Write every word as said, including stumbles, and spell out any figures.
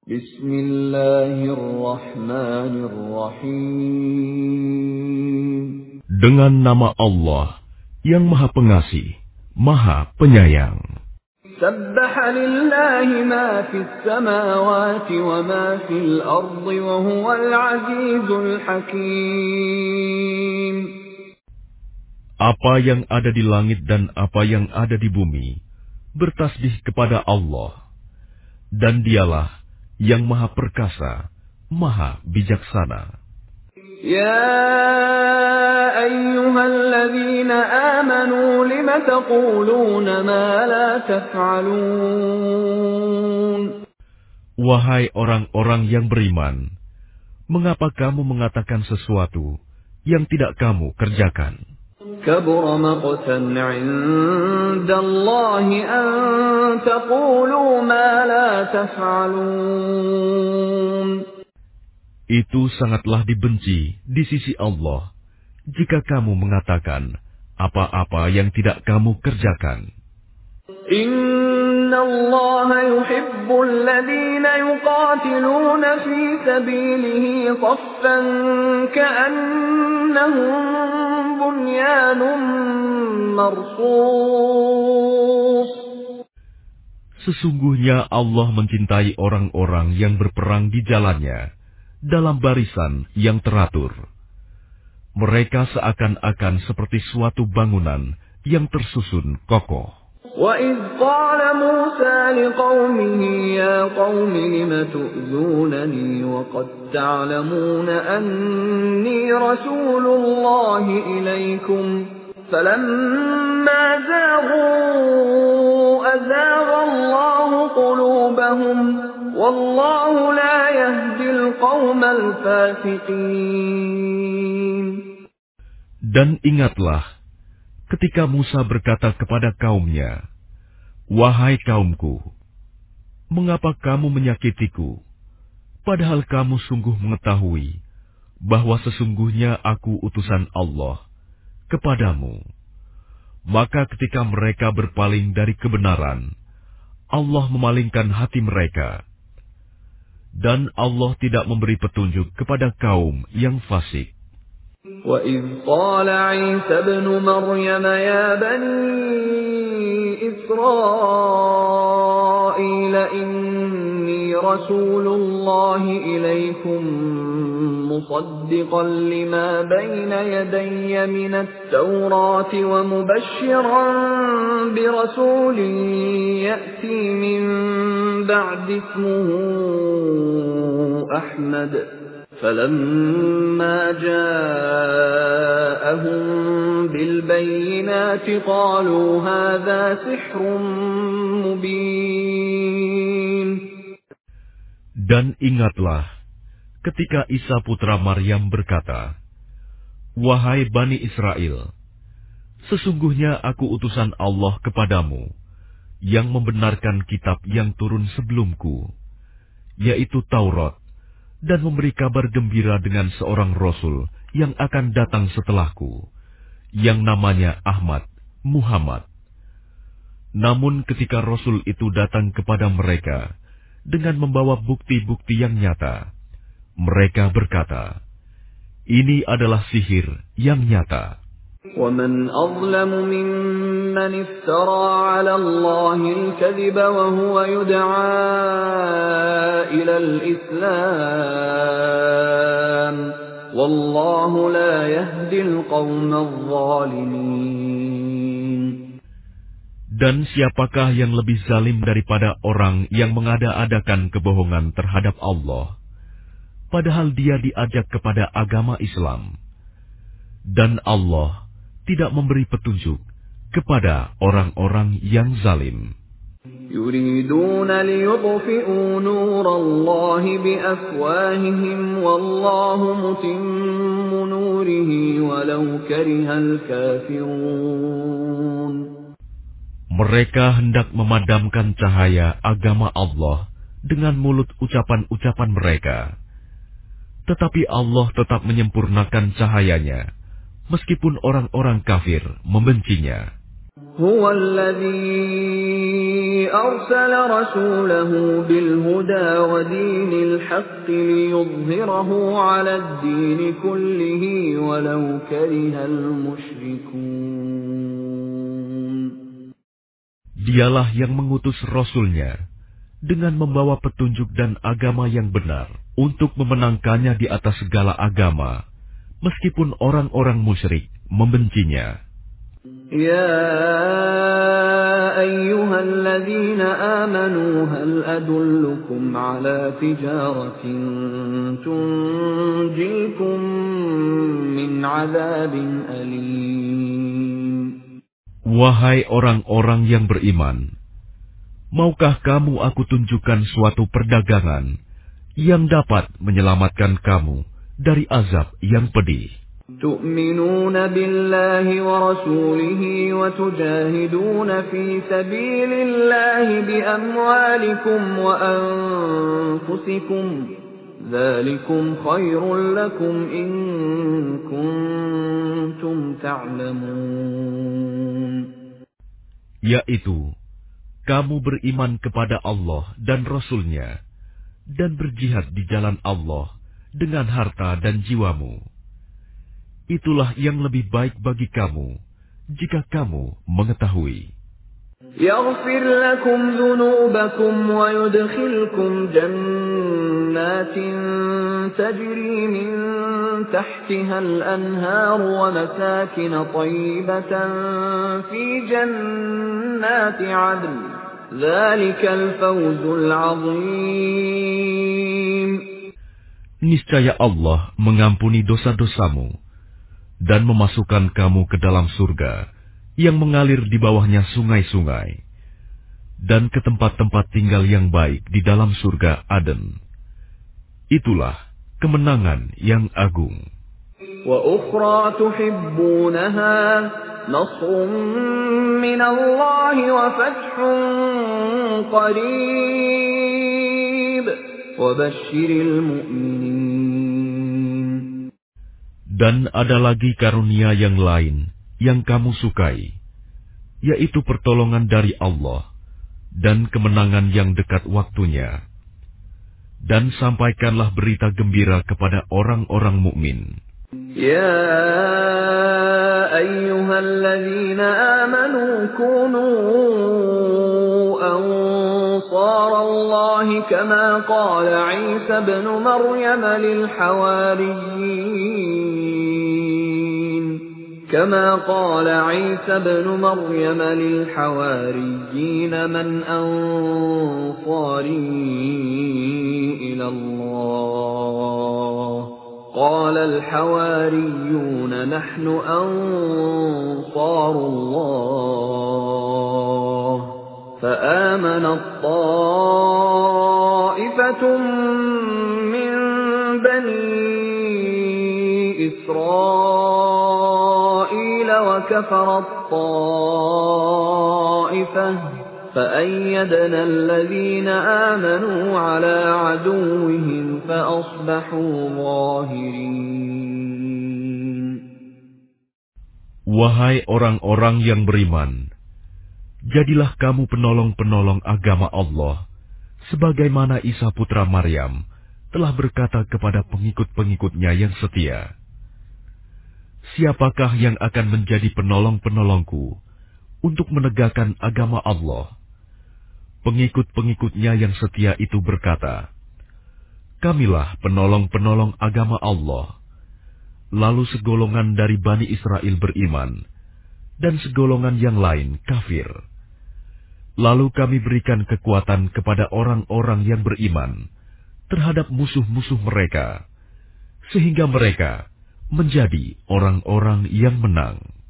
Bismillahirrahmanirrahim. Dengan nama Allah yang Maha Pengasih, Maha Penyayang. Sabbaha lillahi ma fis samawati wa ma fil ardi wa huwal azizul hakim. Apa yang ada di langit dan apa yang ada di bumi bertasbih kepada Allah, dan Dialah yang Maha Perkasa, Maha Bijaksana. Ya ayyuhalladzina amanu lima taquluna ma la taf'alun. Wahai orang-orang yang beriman, mengapa kamu mengatakan sesuatu yang tidak kamu kerjakan? Kabura maqtan 'indallahi an taqulu ma la taf'alun. Itu sangatlah dibenci di sisi Allah jika kamu mengatakan apa-apa yang tidak kamu kerjakan. Inna Allah yuhibbul ladhina yuqatiluna fi sabilihi saffan ka'annahum bunyanun marsus. Sesungguhnya Allah mencintai orang-orang yang berperang di jalannya dalam barisan yang teratur. Mereka seakan-akan seperti suatu bangunan yang tersusun kokoh. وَإِذْ قَالَ مُوسَى لِقَوْمِهِ يَا قَوْمِ لِمَ تُؤْذُونَنِي وَقَدْ تَعْلَمُونَ أَنِّي رَسُولُ اللَّهِ إِلَيْكُمْ فَلَمَّا زَاغُوا أَزَاغَ اللَّهُ قُلُوبَهُمْ وَاللَّهُ لَا يَهْدِي الْقَوْمَ الْفَاسِقِينَ. Dan ingatlah ketika Musa berkata kepada kaumnya, "Wahai kaumku, mengapa kamu menyakitiku, padahal kamu sungguh mengetahui bahwa sesungguhnya aku utusan Allah kepadamu?" Maka ketika mereka berpaling dari kebenaran, Allah memalingkan hati mereka, dan Allah tidak memberi petunjuk kepada kaum yang fasik. وَإِذْ قَالَ عِيسَى ابْنُ مَرْيَمَ يَا بَنِي إِسْرَائِيلَ إِنِّي رَسُولُ اللَّهِ إِلَيْكُمْ مُصَدِّقًا لِمَا بَيْنَ يَدَيَّ مِنَ التَّوْرَاةِ وَمُبَشِّرًا بِرَسُولٍ يَأْتِي مِن بَعْدِ اسْمُهُ أَحْمَدُ فَلَمَّا جَاءَهُم بِالْبَيِّنَاتِ قَالُوا هَذَا سِحْرٌ مُبِينٌ. Dan ingatlah ketika Isa putra Maryam berkata, "Wahai Bani Israel, sesungguhnya aku utusan Allah kepadamu yang membenarkan kitab yang turun sebelumku, yaitu Taurat, dan memberi kabar gembira dengan seorang Rasul yang akan datang setelahku, yang namanya Ahmad, Muhammad." Namun ketika Rasul itu datang kepada mereka dengan membawa bukti-bukti yang nyata, mereka berkata, "Ini adalah sihir yang nyata." وَمَنْ أَظْلَمُ مِمَّنِ افْتَرَى عَلَى اللَّهِ الْكَذِبَ وَهُوَ يُدْعَى إِلَى الْإِسْلَامِ وَاللَّهُ لَا يَهْدِي الْقَوْمَ الظَّالِمِينَ. Dan siapakah yang lebih zalim daripada orang yang mengada-adakan kebohongan terhadap Allah, padahal dia diajak kepada agama Islam, dan Allah tidak memberi petunjuk kepada orang-orang yang zalim. يُرِيدُونَ لِيُطْفِئُوا نُورَ اللَّهِ بِأَفْوَاهِهِمْ وَاللَّهُ مُتِمُّ نُورِهِ وَلَوْ كَرِهَ الْكَافِرُونَ. Mereka hendak memadamkan cahaya agama Allah dengan mulut ucapan-ucapan mereka, tetapi Allah tetap menyempurnakan cahayanya, meskipun orang-orang kafir membencinya. هو الذي أرسل رسوله بالهدى ودين الحق ليظهره على الدين كله ولو كره المشركون. Dialah yang mengutus Rasul-Nya dengan membawa petunjuk dan agama yang benar untuk memenangkannya di atas segala agama, meskipun orang-orang musyrik membencinya. يا أيها الذين آمنوا هل أدلكم على تجارة تنجيكم من عذاب أليم. Wahai orang-orang yang beriman, maukah kamu aku tunjukkan suatu perdagangan yang dapat menyelamatkan kamu dari azab yang pedih? تؤمنون بالله ورسوله وتجاهدون في سبيل الله بأموالكم وأنفسكم ذلكم خير لكم إن كنتم تعلمون. Yaitu, kamu beriman kepada Allah dan Rasul-Nya dan berjihad di jalan Allah dengan harta dan jiwamu. Itulah yang lebih baik bagi kamu, jika kamu mengetahui. يغفر لكم ذنوبكم ويدخلكم جنات تجري من تحتها الأنهار ومساكن طيبة في جنات عدن ذلك الفوز العظيم. Niscaya Allah mengampuni dosa-dosamu dan memasukkan kamu ke dalam surga yang mengalir di bawahnya sungai-sungai, dan ke tempat-tempat tinggal yang baik di dalam surga Aden. Itulah kemenangan yang agung. وَأُخْرَى تُحِبُّونَهَا نَصْرٌ مِّنَ اللَّهِ وَفَتْحٌ قَرِيبٌ وَبَشِّرِ الْمُؤْمِنِينَ. Dan ada lagi karunia yang lain yang kamu sukai, yaitu pertolongan dari Allah dan kemenangan yang dekat waktunya. Dan sampaikanlah berita gembira kepada orang-orang mukmin. Ya ayyuhalladzina amanu kunu ansarallahi kama qala Isa ibn Maryam lil hawariyyin كما قال عيسى ابن مريم للحواريين من أنصاري إلى الله قال الحواريون نحن أنصار الله فآمنت طائفة من بني إسرائيل وكفرت طائفة فأيدنا الذين آمنوا على عدوهم فأصبحوا ظاهرين. Wahai orang-orang yang beriman, jadilah kamu penolong-penolong agama Allah, sebagaimana Isa putra Maryam telah berkata kepada pengikut-pengikutnya yang setia, siapakah yang akan menjadi penolong-penolongku untuk menegakkan agama Allah? Pengikut-pengikutnya yang setia itu berkata, kamilah penolong-penolong agama Allah. Lalu segolongan dari Bani Israel beriman, dan segolongan yang lain kafir. Lalu kami berikan kekuatan kepada orang-orang yang beriman terhadap musuh-musuh mereka, sehingga mereka menjadi orang-orang yang menang.